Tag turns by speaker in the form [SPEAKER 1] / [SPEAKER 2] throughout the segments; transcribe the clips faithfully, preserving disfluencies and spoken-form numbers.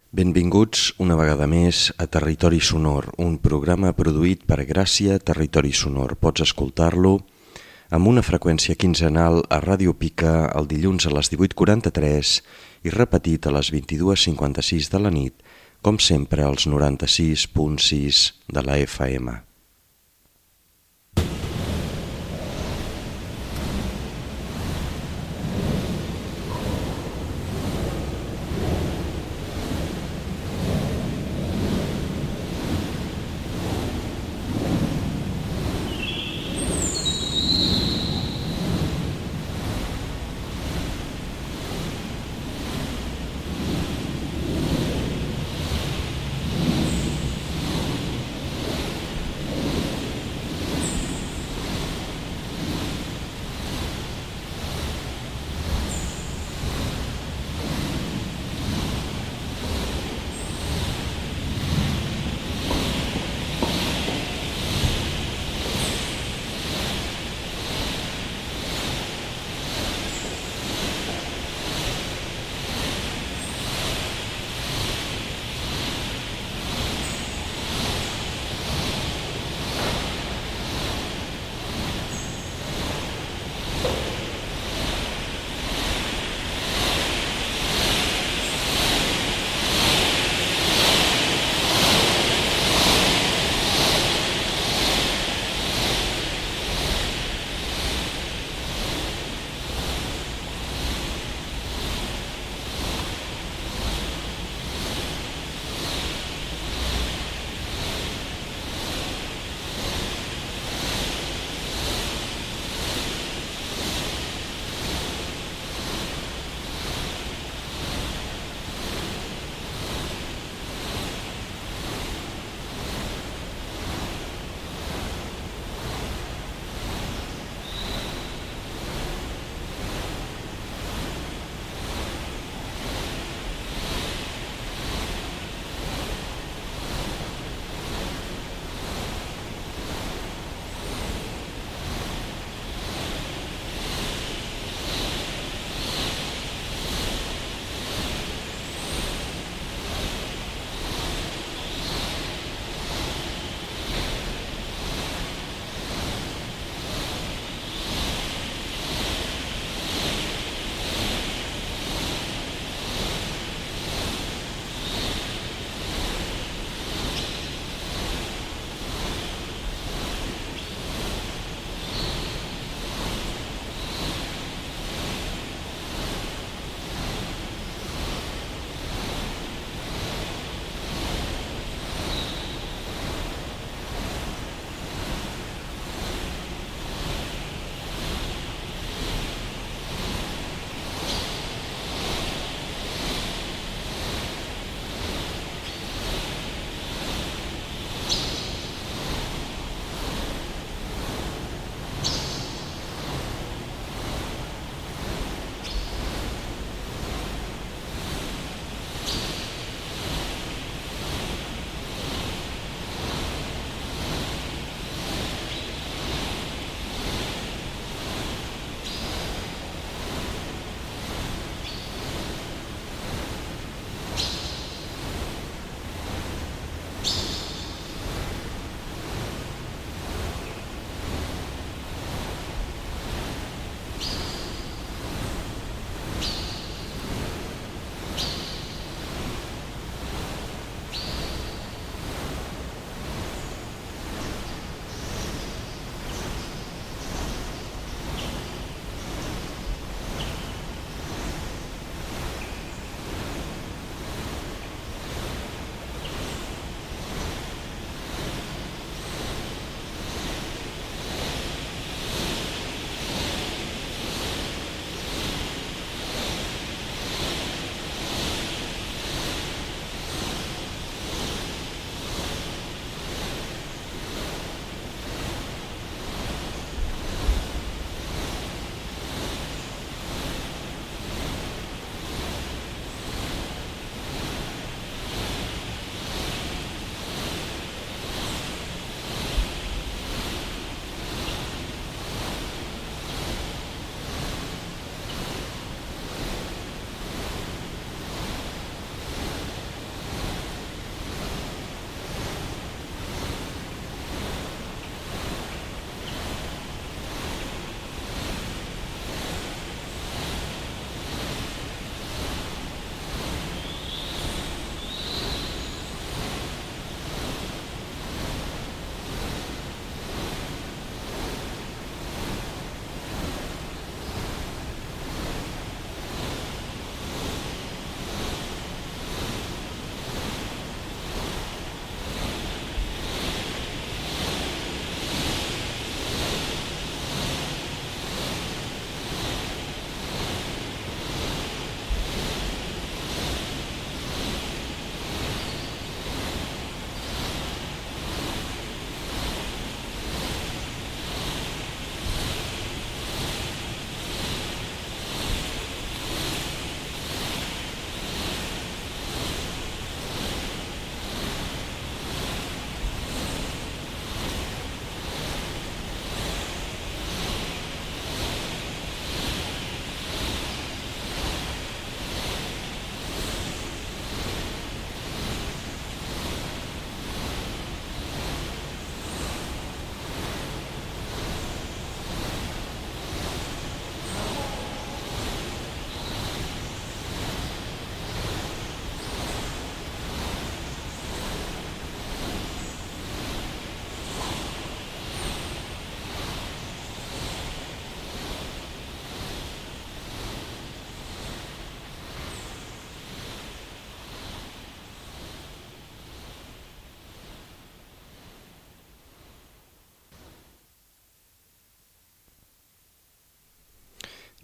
[SPEAKER 1] Benvinguts una vegada més a Territori Sonor, un programa produït per Gràcia Territori Sonor. Pots escoltar-lo amb una freqüència quinzenal a Ràdio Pica el dilluns a les divuit quaranta-tres i repetit a les vint-i-dues cinquanta-sis de la nit, com sempre als noranta-sis punt sis de la F M.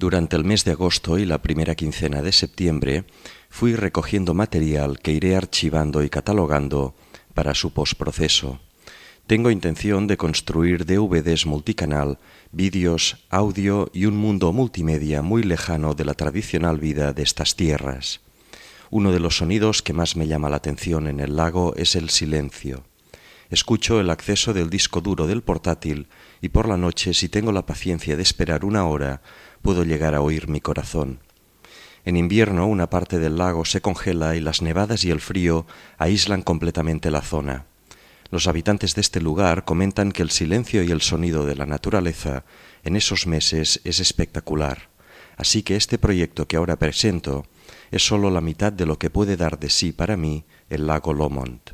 [SPEAKER 1] Durante el mes de agosto y la primera quincena de septiembre fui recogiendo material que iré archivando y catalogando para su postproceso. Tengo intención de construir D V Ds multicanal, vídeos, audio y un mundo multimedia muy lejano de la tradicional vida de estas tierras. Uno de los sonidos que más me llama la atención en el lago es el silencio. Escucho el acceso del disco duro del portátil y por la noche, si tengo la paciencia de esperar una hora, puedo llegar a oír mi corazón. En invierno una parte del lago se congela y las nevadas y el frío aíslan completamente la zona. Los habitantes de este lugar comentan que el silencio y el sonido de la naturaleza en esos meses es espectacular. Así que este proyecto que ahora presento es solo la mitad de lo que puede dar de sí para mí el lago Lomond.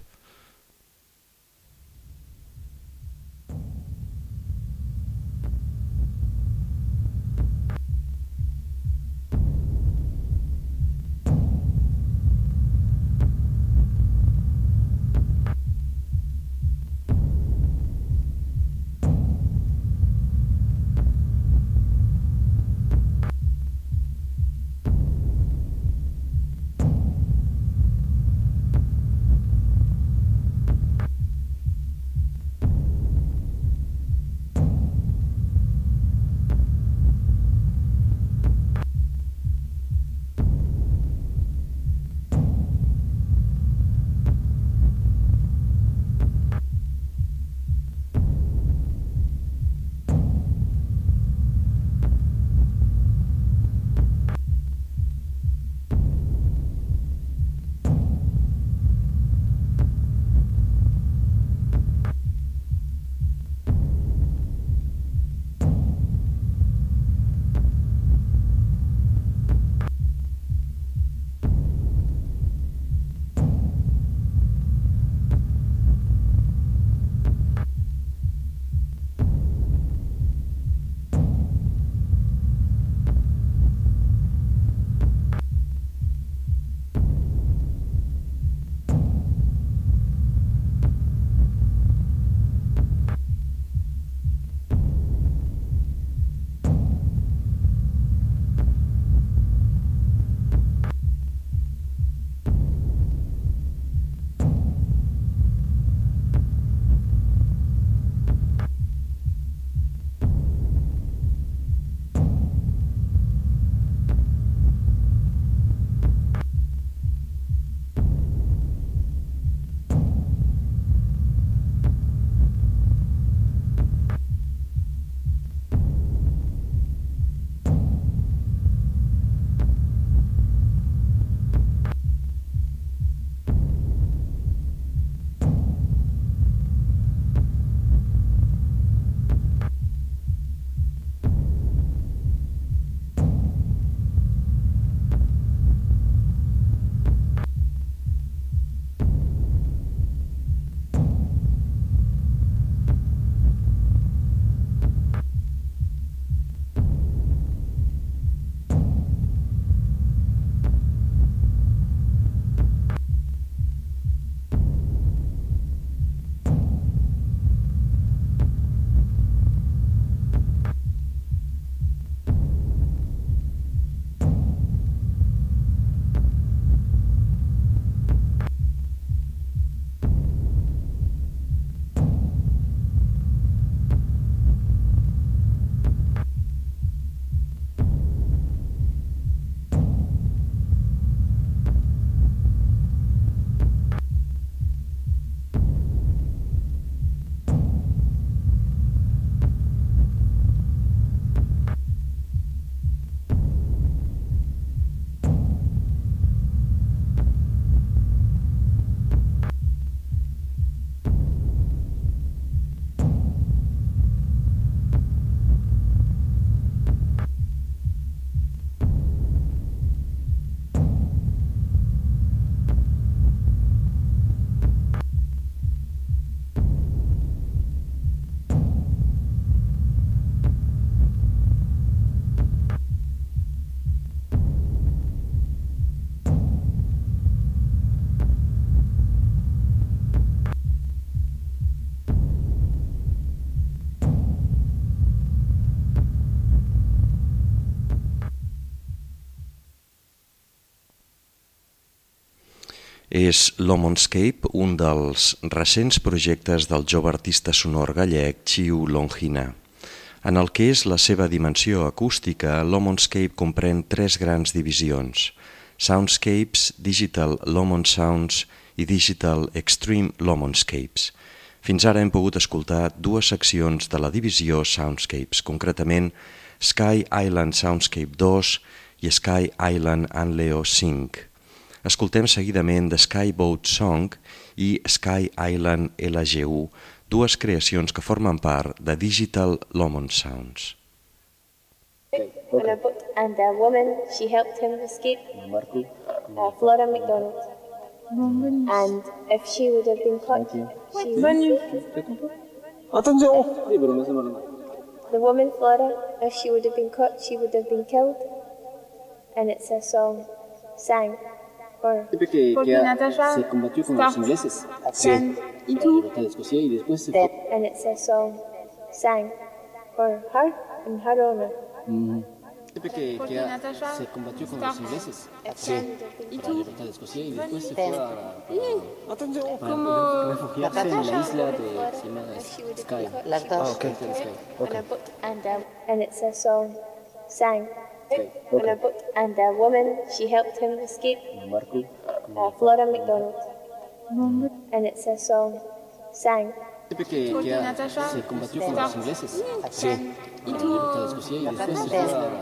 [SPEAKER 1] És l'Homonscape, un dels recents projectes del jove artista sonor gallec Xiu Longina. En el que és la seva dimensió acústica, l'Homonscape comprèn tres grans divisions: Soundscapes, Digital Lomon Sounds i Digital Extreme Lomonscapes. Fins ara hem pogut escoltar dues seccions de la divisió Soundscapes, concretament Sky Island Soundscape dos i Sky Island Anleo cinc. Escoltem seguidament The Skyboat Song i Sky Island L G U, dues creacions que formen part de Digital Lomon Sounds.
[SPEAKER 2] Okay. And a book and a woman, she helped him escape. Uh, Flora McDonald. And if she would have been caught, she
[SPEAKER 3] Attention!
[SPEAKER 2] the woman Flora, if she would have been caught, she would have been killed. And it's a song sang for
[SPEAKER 3] Que, que ha, se combatió con los ingleses
[SPEAKER 2] sang
[SPEAKER 3] en la libertad de Escocia y después se fue.
[SPEAKER 2] and it's a song sang for her and her owner.
[SPEAKER 3] Mm. Que, que ha, se combatió con los ingleses
[SPEAKER 2] If she would have been
[SPEAKER 3] en la libertad de Escocia y después se fue a,
[SPEAKER 4] Attention.
[SPEAKER 3] para refugiarse en la isla de se llama Sky.
[SPEAKER 2] Las
[SPEAKER 4] Ah, okay.
[SPEAKER 2] and a book and a, and it's a song sang
[SPEAKER 3] Okay.
[SPEAKER 2] and a book and a woman, she helped him escape.
[SPEAKER 3] Marco.
[SPEAKER 2] Uh, Flora McDonald. And it's a song sang
[SPEAKER 3] Que, que ha, se combatió con los ingleses en la libertad de Escocia y después se fue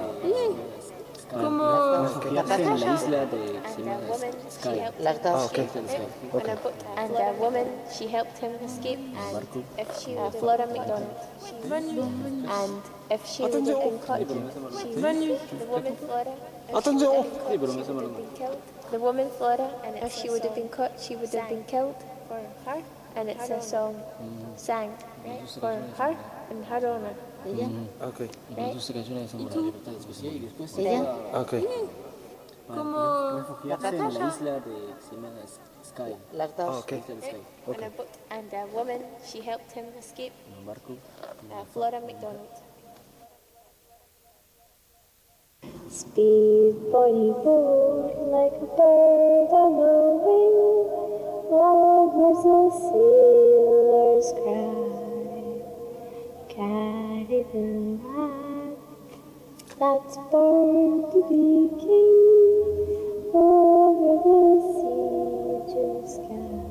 [SPEAKER 3] a refugiarse en la isla de se llama Sky.
[SPEAKER 4] Ah, okay.
[SPEAKER 2] and a book and a woman, she helped him escape. And if she uh, Flora McDonald. And if she would have been caught, she the woman Flora.
[SPEAKER 4] Attention.
[SPEAKER 2] Been killed. The woman Flora, and if she would have been caught, she would have been killed for her. And it's a song sang for her and her owner.
[SPEAKER 4] Okay.
[SPEAKER 3] Sus canciones son por la libertad de Escocia y después se fue a
[SPEAKER 4] Okay.
[SPEAKER 3] refugiarse en la isla de se llama Sky.
[SPEAKER 4] Ah, okay.
[SPEAKER 2] And a book and a woman, she helped him escape.
[SPEAKER 3] Marco.
[SPEAKER 2] Uh, Flora McDonald. Speed, boy, board like a bird on the wing. Loud was the sailor's cry. Carry the lad that's born to be king over the siege sky.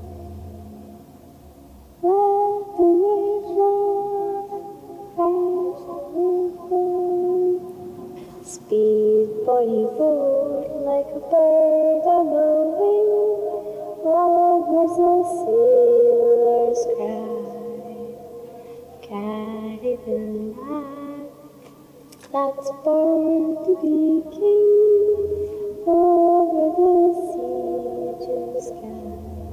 [SPEAKER 2] Let the waves roll, crash and fall. Speed, boy, board like a bird on the wing. Loud was the sailor's cry. Carry the lad that's born to be king over the siege sky.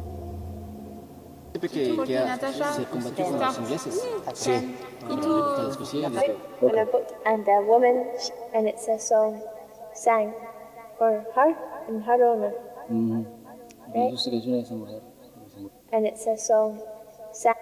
[SPEAKER 3] Que, que ha, se combatió con los ingleses en la libertad de Escocia y después
[SPEAKER 2] And a book and a woman, and it's a song sang for her and her owner.
[SPEAKER 3] sus canciones de esa mujer.
[SPEAKER 2] And it's a song sang.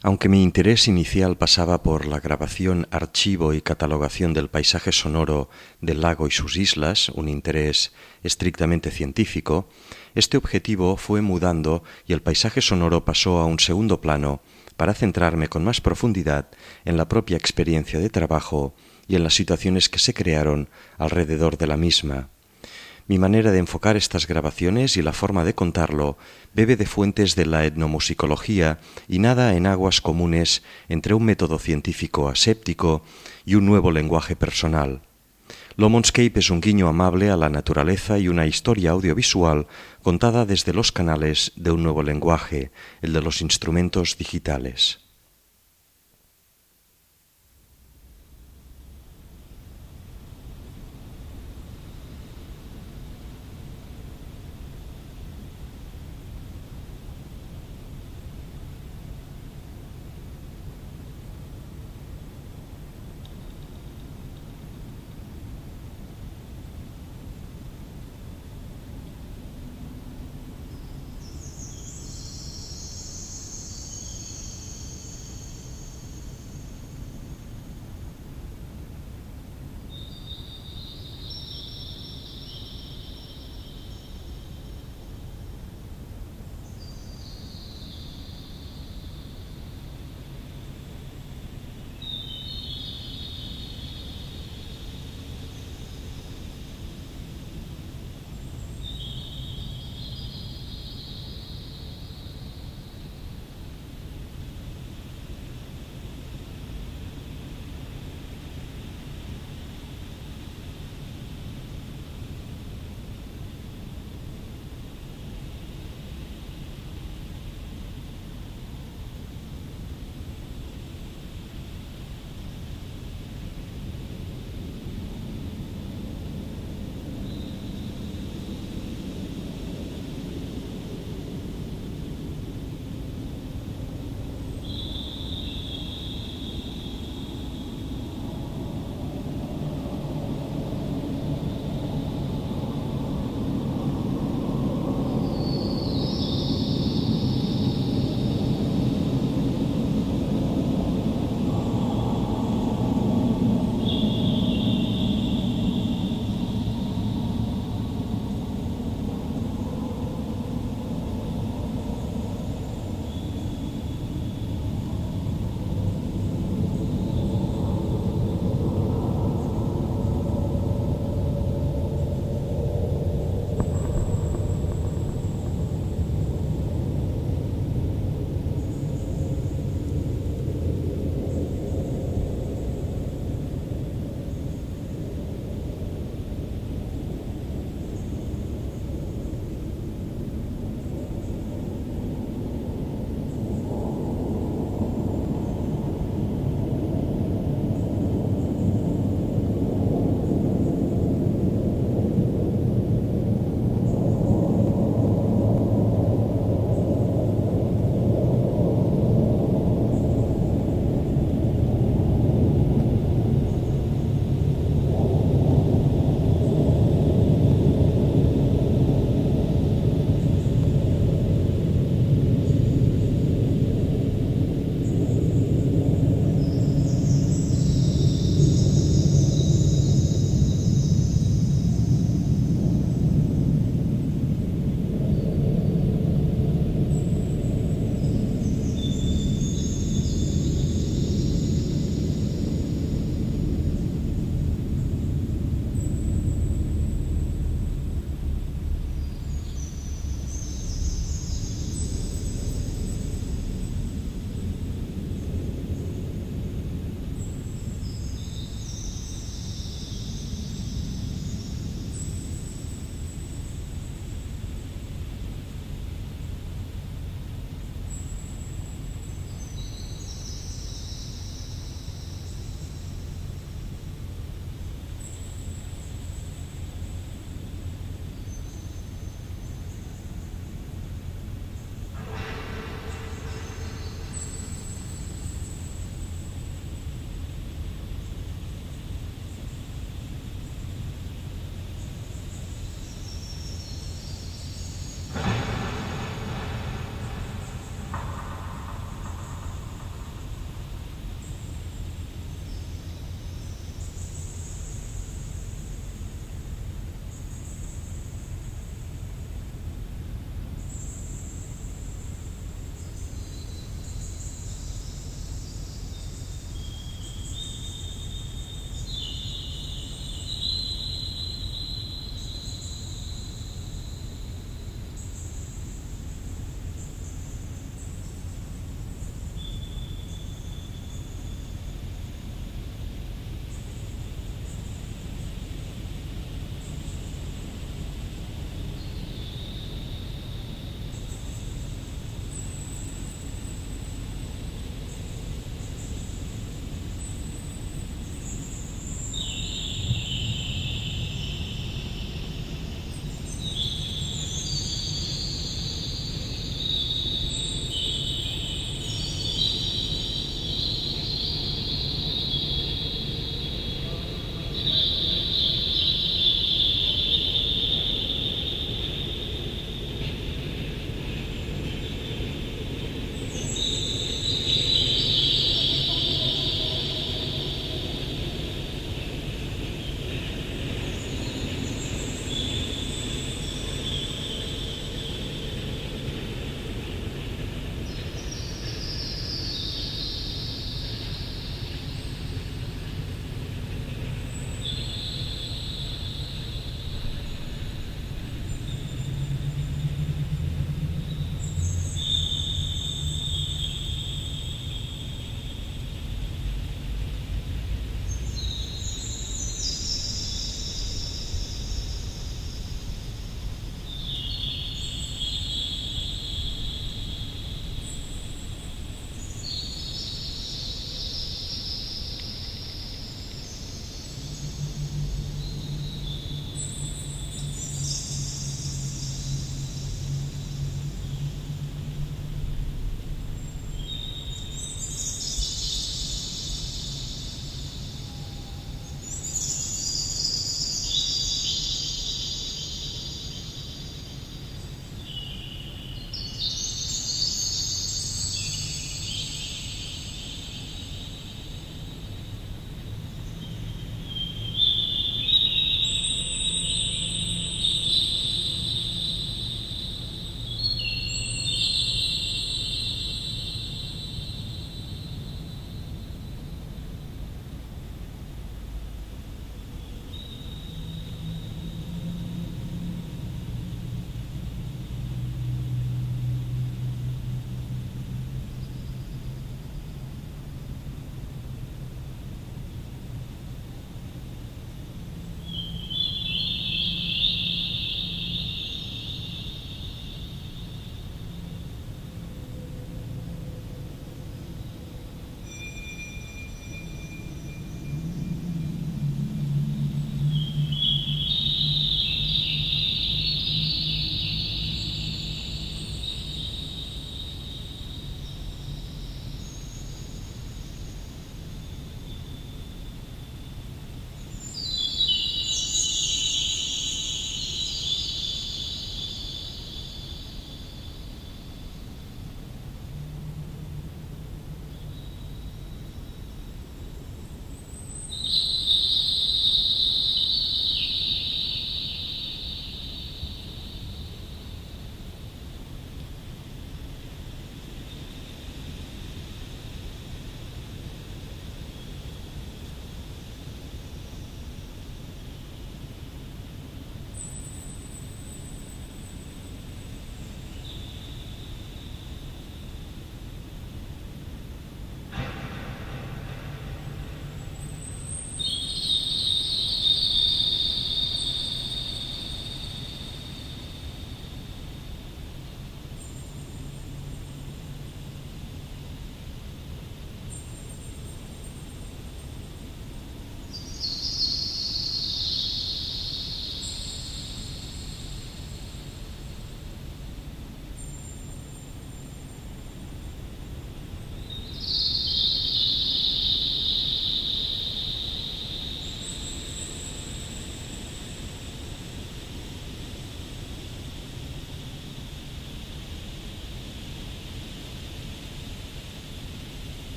[SPEAKER 1] Aunque mi interés inicial pasaba por la grabación, archivo y catalogación del paisaje sonoro del lago y sus islas, un interés estrictamente científico, este objetivo fue mudando y el paisaje sonoro pasó a un segundo plano para centrarme con más profundidad en la propia experiencia de trabajo y en las situaciones que se crearon alrededor de la misma. Mi manera de enfocar estas grabaciones y la forma de contarlo bebe de fuentes de la etnomusicología y nada en aguas comunes entre un método científico aséptico y un nuevo lenguaje personal. Lomonscape es un guiño amable a la naturaleza y una historia audiovisual contada desde los canales de un nuevo lenguaje, el de los instrumentos digitales.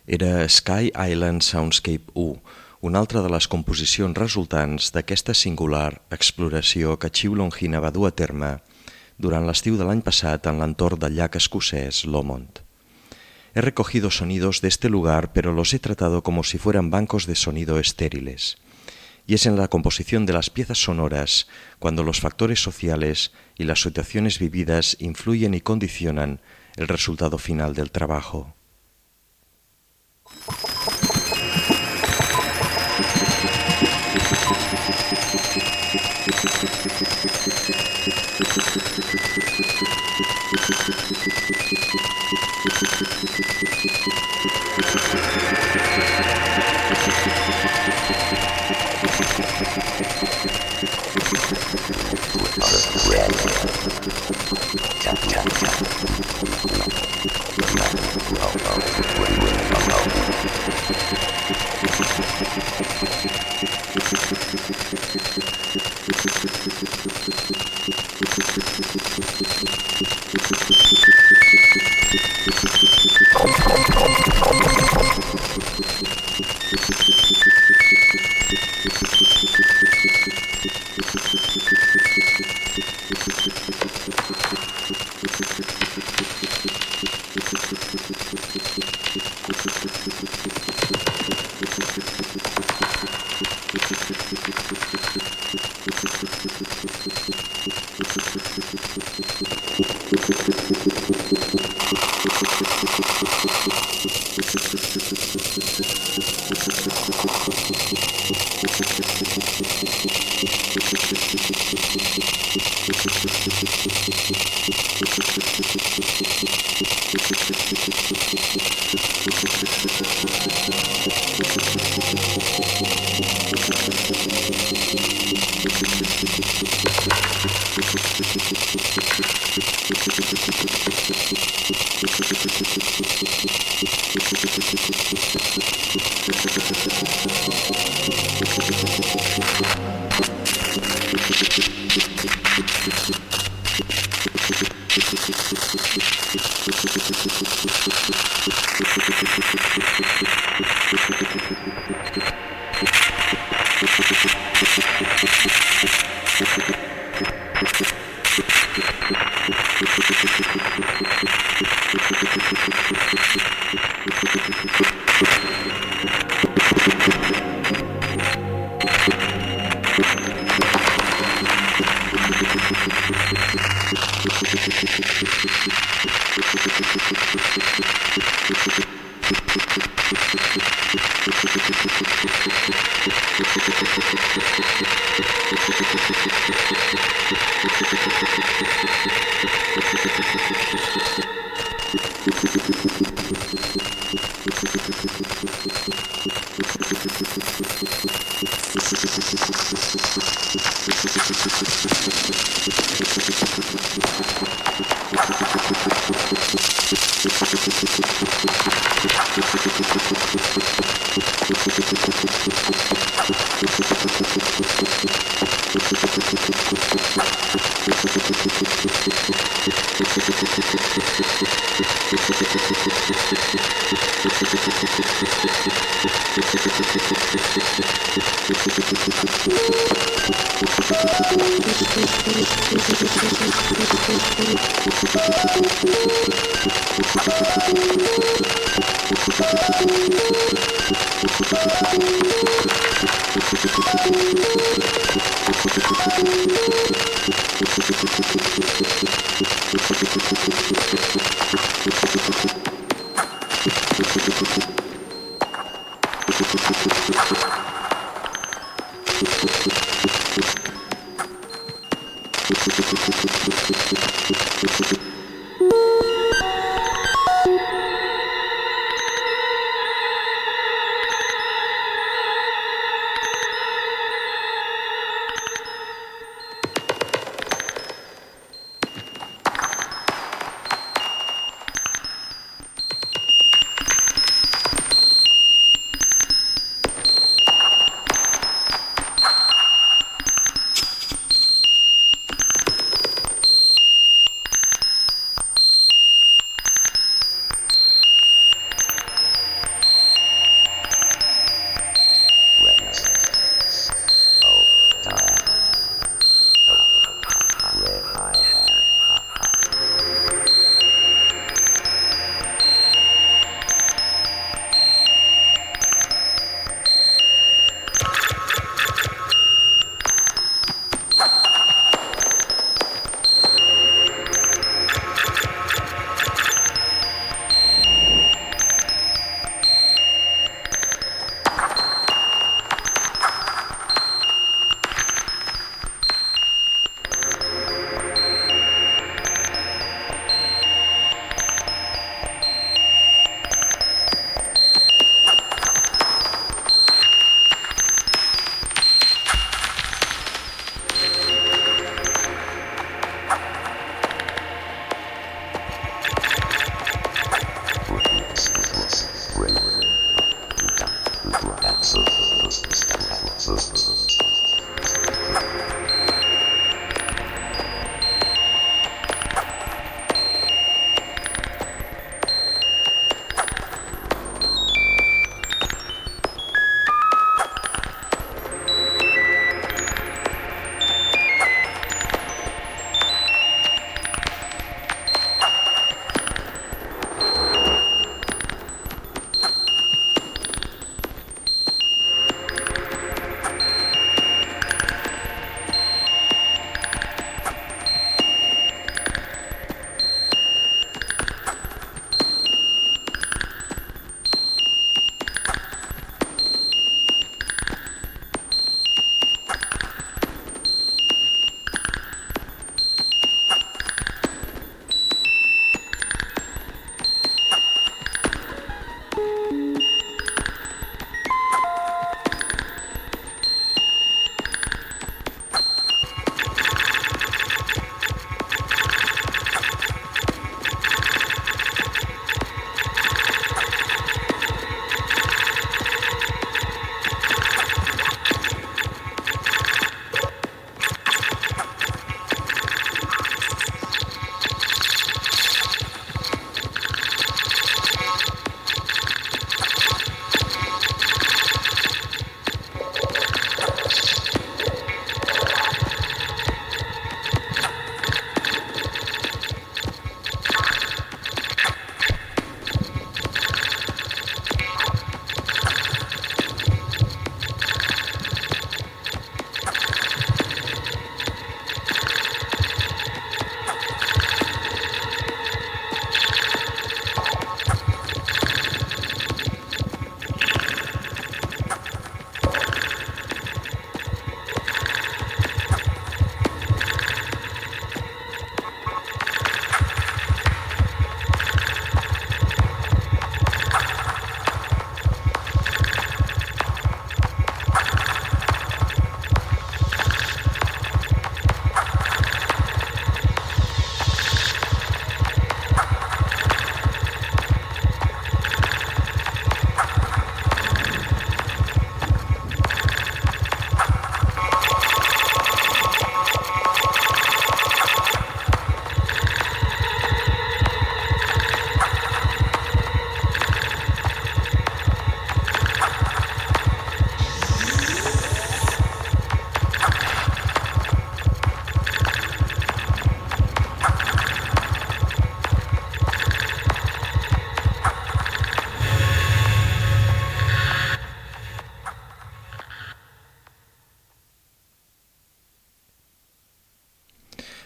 [SPEAKER 1] Era Sky Island Soundscape u, una altra de les composicions resultants d'aquesta singular exploració que Chiu Longina va dur a terme durant l'estiu de l'any passat en l'entorn del llac escocès Lomond. He recogido sonidos de este lugar, pero los he tratado como si fueran bancos de sonido estériles. Y es en la composición de las piezas sonoras cuando los factores sociales y las situaciones vividas influyen y condicionan el resultado final del trabajo.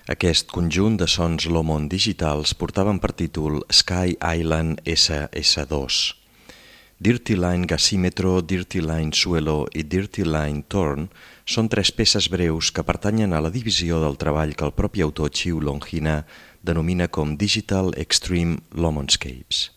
[SPEAKER 1] Aquest conjunt de sons Lomond digitals portaven per títol Sky Island esse esse dos. Dirty Line Gasimetro, Dirty Line Suelo i Dirty Line Torn són tres peces breus que pertanyen a la divisió del treball que el propi autor Chiu Longhina denomina com Digital Extreme Lomondscapes.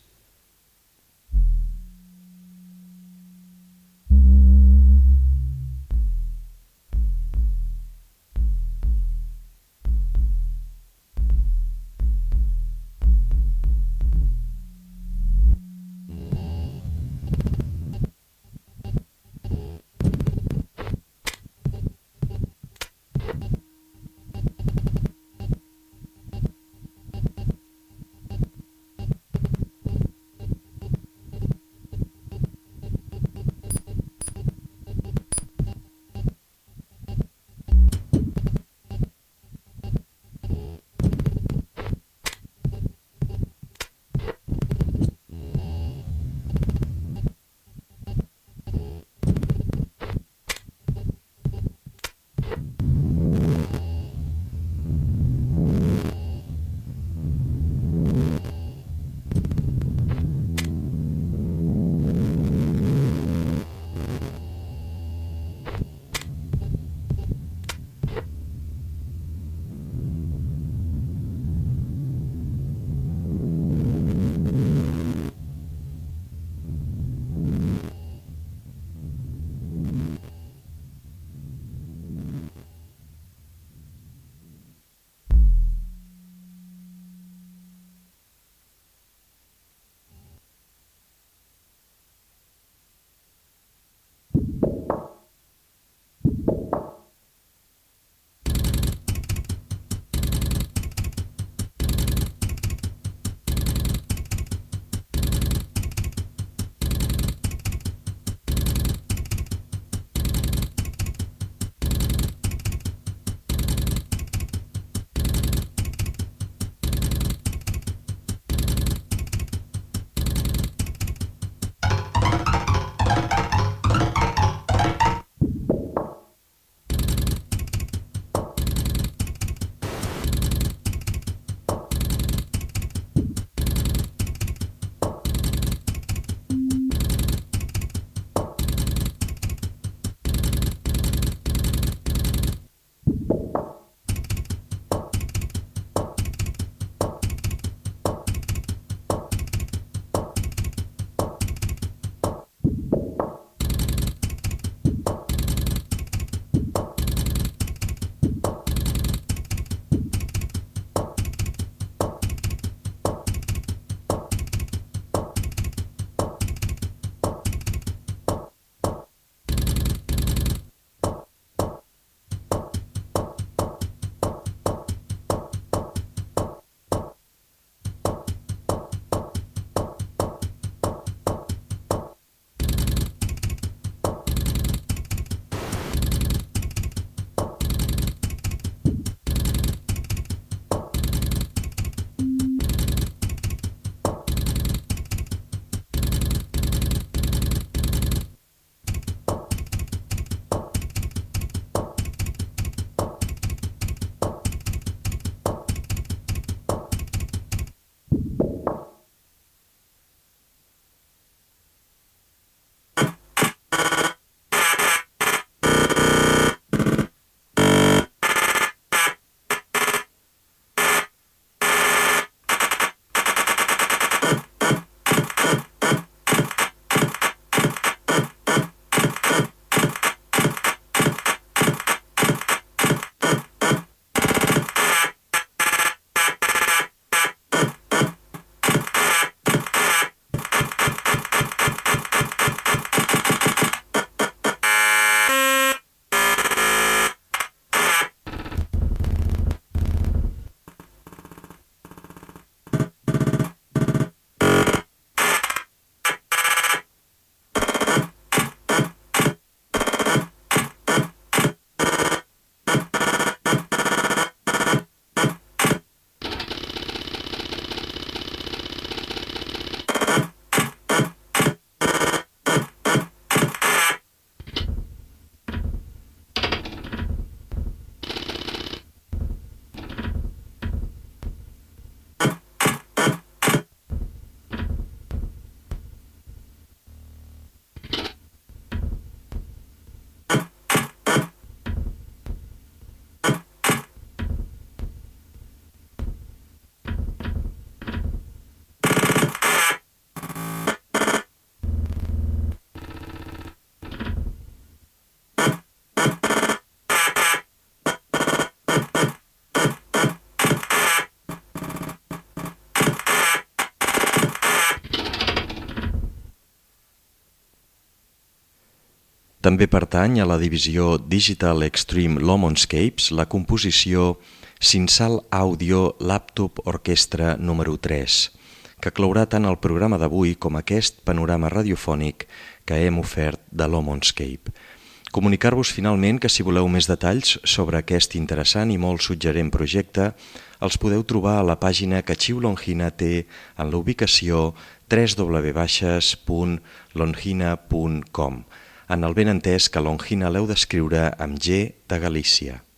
[SPEAKER 1] També pertany a la divisió Digital Extreme Lomonscapes la composició Sinsal Audio Laptop Orquestra número tres, que clourà tant el programa d'avui com aquest panorama radiofònic que hem ofert de Lomonscape. Comunicar-vos finalment que si voleu més detalls sobre aquest interessant i molt suggerent projecte els podeu trobar a la pàgina que Chiu Longina té en la ubicació w w w punt longina punt com, en el benentès que Longina l'heu d'escriure amb G de Galícia.